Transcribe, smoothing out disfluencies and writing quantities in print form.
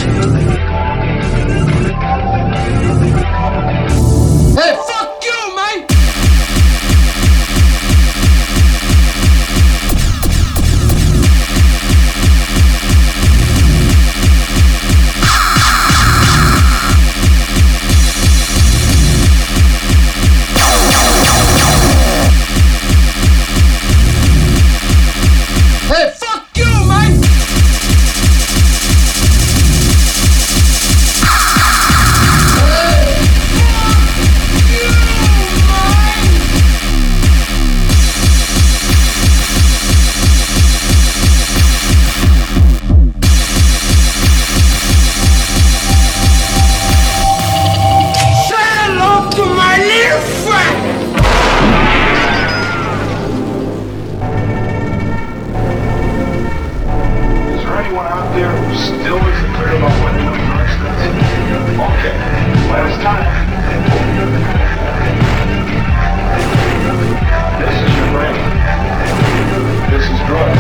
Hey, fuck you, man! Hey, fuck you, man! To my little friend! Is there anyone out there who still isn't clear about what doing next is? Okay, well, it's time. This is your brain. This is drugs.